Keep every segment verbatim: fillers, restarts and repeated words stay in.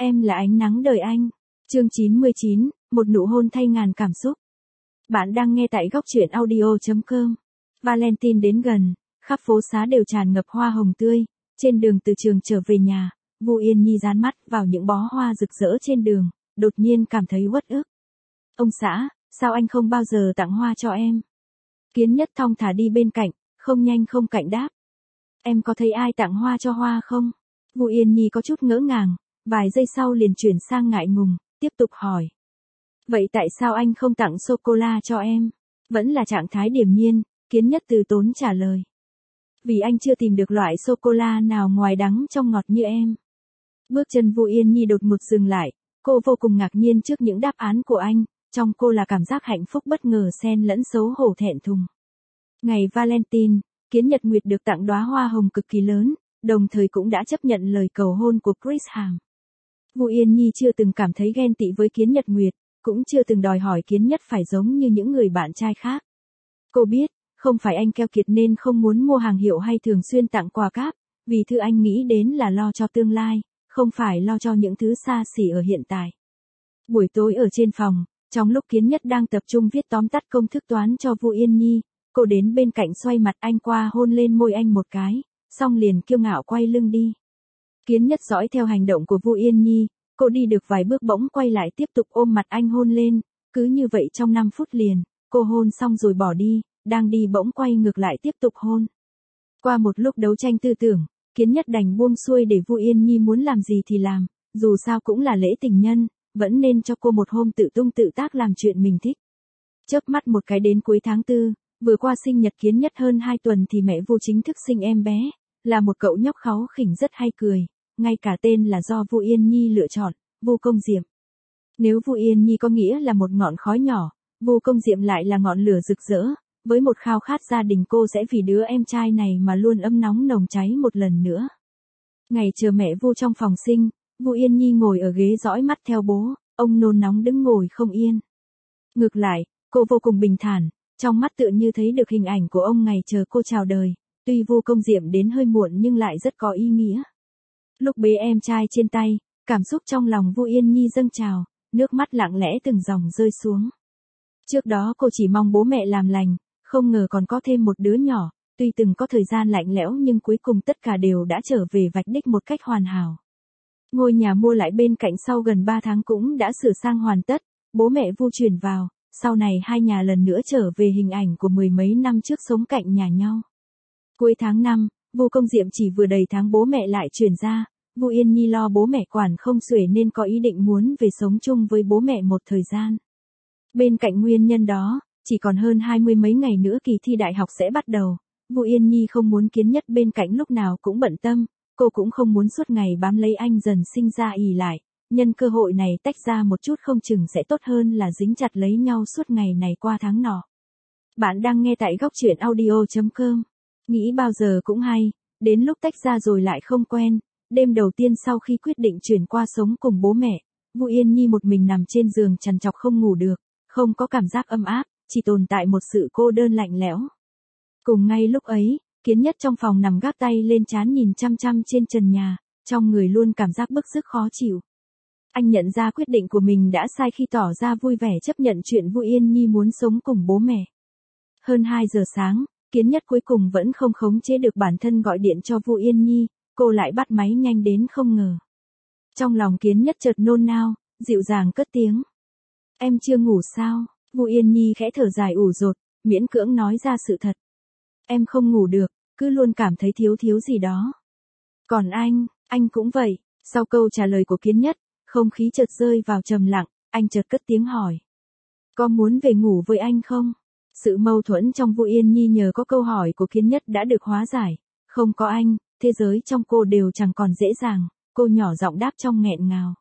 Em là ánh nắng đời anh. Chương chín mươi chín, một nụ hôn thay ngàn cảm xúc. Bạn đang nghe tại góc truyện audio chấm com. Valentine đến gần, khắp phố xá đều tràn ngập hoa hồng tươi. Trên đường từ trường trở về nhà, Vu Yên Nhi dán mắt vào những bó hoa rực rỡ trên đường, đột nhiên cảm thấy uất ức. Ông xã, sao anh không bao giờ tặng hoa cho em? Kiến Nhất thong thả đi bên cạnh, không nhanh không chậm đáp. Em có thấy ai tặng hoa cho Hoa không? Vu Yên Nhi có chút ngỡ ngàng, vài giây sau liền chuyển sang ngại ngùng, tiếp tục hỏi. Vậy tại sao anh không tặng sô-cô-la cho em? Vẫn là trạng thái điềm nhiên, Kiến Nhất từ tốn trả lời. Vì anh chưa tìm được loại sô-cô-la nào ngoài đắng trong ngọt như em. Bước chân Vu Yên Nhi đột ngột dừng lại, cô vô cùng ngạc nhiên trước những đáp án của anh, trong cô là cảm giác hạnh phúc bất ngờ xen lẫn xấu hổ thẹn thùng. Ngày Valentine, Kiến Nhật Nguyệt được tặng đóa hoa hồng cực kỳ lớn, đồng thời cũng đã chấp nhận lời cầu hôn của Chris Hàm. Vu Yên Nhi chưa từng cảm thấy ghen tị với Kiến Nhật Nguyệt, cũng chưa từng đòi hỏi Kiến Nhất phải giống như những người bạn trai khác. Cô biết, không phải anh keo kiệt nên không muốn mua hàng hiệu hay thường xuyên tặng quà cáp, vì thứ anh nghĩ đến là lo cho tương lai, không phải lo cho những thứ xa xỉ ở hiện tại. Buổi tối ở trên phòng, trong lúc Kiến Nhất đang tập trung viết tóm tắt công thức toán cho Vu Yên Nhi, cô đến bên cạnh xoay mặt anh qua hôn lên môi anh một cái, xong liền kiêu ngạo quay lưng đi. Kiến Nhất dõi theo hành động của Vu Yên Nhi, cô đi được vài bước bỗng quay lại tiếp tục ôm mặt anh hôn lên, cứ như vậy trong năm phút liền, cô hôn xong rồi bỏ đi, đang đi bỗng quay ngược lại tiếp tục hôn. Qua một lúc đấu tranh tư tưởng, Kiến Nhất đành buông xuôi để Vu Yên Nhi muốn làm gì thì làm, dù sao cũng là lễ tình nhân, vẫn nên cho cô một hôm tự tung tự tác làm chuyện mình thích. Chớp mắt một cái đến cuối tháng tư, vừa qua sinh nhật Kiến Nhất hơn hai tuần thì mẹ Vu chính thức sinh em bé, là một cậu nhóc kháu khỉnh rất hay cười, ngay cả tên là do Vu Yên Nhi lựa chọn, Vu Công Diệm. Nếu Vu Yên Nhi có nghĩa là một ngọn khói nhỏ, Vu Công Diệm lại là ngọn lửa rực rỡ, với một khao khát gia đình cô sẽ vì đứa em trai này mà luôn ấm nóng nồng cháy một lần nữa. Ngày chờ mẹ Vu trong phòng sinh, Vu Yên Nhi ngồi ở ghế dõi mắt theo bố, ông nôn nóng đứng ngồi không yên. Ngược lại, cô vô cùng bình thản, trong mắt tựa như thấy được hình ảnh của ông ngày chờ cô chào đời, tuy Vu Công Diệm đến hơi muộn nhưng lại rất có ý nghĩa. Lúc bế em trai trên tay, cảm xúc trong lòng Vu Yên Nhi dâng trào, nước mắt lặng lẽ từng dòng rơi xuống. Trước đó cô chỉ mong bố mẹ làm lành, không ngờ còn có thêm một đứa nhỏ, tuy từng có thời gian lạnh lẽo nhưng cuối cùng tất cả đều đã trở về vạch đích một cách hoàn hảo. Ngôi nhà mua lại bên cạnh sau gần ba tháng cũng đã sửa sang hoàn tất, bố mẹ Vu chuyển vào, sau này hai nhà lần nữa trở về hình ảnh của mười mấy năm trước sống cạnh nhà nhau. Cuối tháng năm, Vu Công Diệm chỉ vừa đầy tháng bố mẹ lại chuyển ra, Vu Yên Nhi lo bố mẹ quản không xuể nên có ý định muốn về sống chung với bố mẹ một thời gian. Bên cạnh nguyên nhân đó, chỉ còn hơn hai mươi mấy ngày nữa kỳ thi đại học sẽ bắt đầu, Vu Yên Nhi không muốn Kiến Nhất bên cạnh lúc nào cũng bận tâm, cô cũng không muốn suốt ngày bám lấy anh dần sinh ra ì lại, nhân cơ hội này tách ra một chút không chừng sẽ tốt hơn là dính chặt lấy nhau suốt ngày này qua tháng nọ. Bạn đang nghe tại góc truyện audio chấm com. Nghĩ bao giờ cũng hay, đến lúc tách ra rồi lại không quen. Đêm đầu tiên sau khi quyết định chuyển qua sống cùng bố mẹ, Vu Yên Nhi một mình nằm trên giường trằn trọc không ngủ được, không có cảm giác ấm áp, chỉ tồn tại một sự cô đơn lạnh lẽo. Cùng ngay lúc ấy, Kiến Nhất trong phòng nằm gác tay lên trán nhìn chăm chăm trên trần nhà, trong người luôn cảm giác bức rứt khó chịu. Anh nhận ra quyết định của mình đã sai khi tỏ ra vui vẻ chấp nhận chuyện Vu Yên Nhi muốn sống cùng bố mẹ. Hơn hai giờ sáng, Kiến Nhất cuối cùng vẫn không khống chế được bản thân gọi điện cho Vu Yên Nhi, cô lại bắt máy nhanh đến không ngờ. Trong lòng Kiến Nhất chợt nôn nao, dịu dàng cất tiếng. Em chưa ngủ sao? Vu Yên Nhi khẽ thở dài ủ rột, miễn cưỡng nói ra sự thật. Em không ngủ được, cứ luôn cảm thấy thiếu thiếu gì đó. Còn anh, anh cũng vậy. Sau câu trả lời của Kiến Nhất, không khí chợt rơi vào trầm lặng, anh chợt cất tiếng hỏi. Có muốn về ngủ với anh không? Sự mâu thuẫn trong Vu Yên Nhi nhờ có câu hỏi của Kiến Nhất đã được hóa giải. Không có anh, thế giới trong cô đều chẳng còn dễ dàng, cô nhỏ giọng đáp trong nghẹn ngào.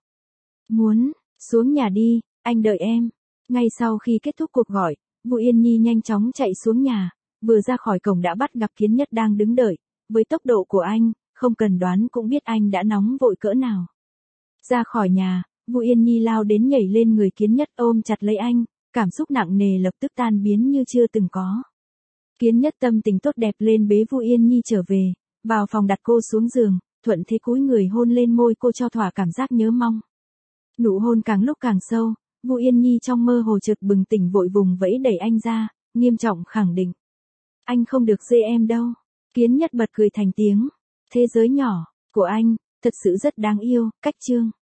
Muốn, xuống nhà đi, anh đợi em. Ngay sau khi kết thúc cuộc gọi, Vu Yên Nhi nhanh chóng chạy xuống nhà, vừa ra khỏi cổng đã bắt gặp Kiến Nhất đang đứng đợi, với tốc độ của anh, không cần đoán cũng biết anh đã nóng vội cỡ nào. Ra khỏi nhà, Vu Yên Nhi lao đến nhảy lên người Kiến Nhất ôm chặt lấy anh, cảm xúc nặng nề lập tức tan biến như chưa từng có. Kiến Nhất tâm tình tốt đẹp lên bế Vu Yên Nhi trở về, vào phòng đặt cô xuống giường, thuận thế cúi người hôn lên môi cô cho thỏa cảm giác nhớ mong. Nụ hôn càng lúc càng sâu, Vu Yên Nhi trong mơ hồ chợt bừng tỉnh vội vùng vẫy đẩy anh ra, nghiêm trọng khẳng định. Anh không được dê em đâu. Kiến Nhất bật cười thành tiếng. Thế giới nhỏ của anh, thật sự rất đáng yêu, cách chương.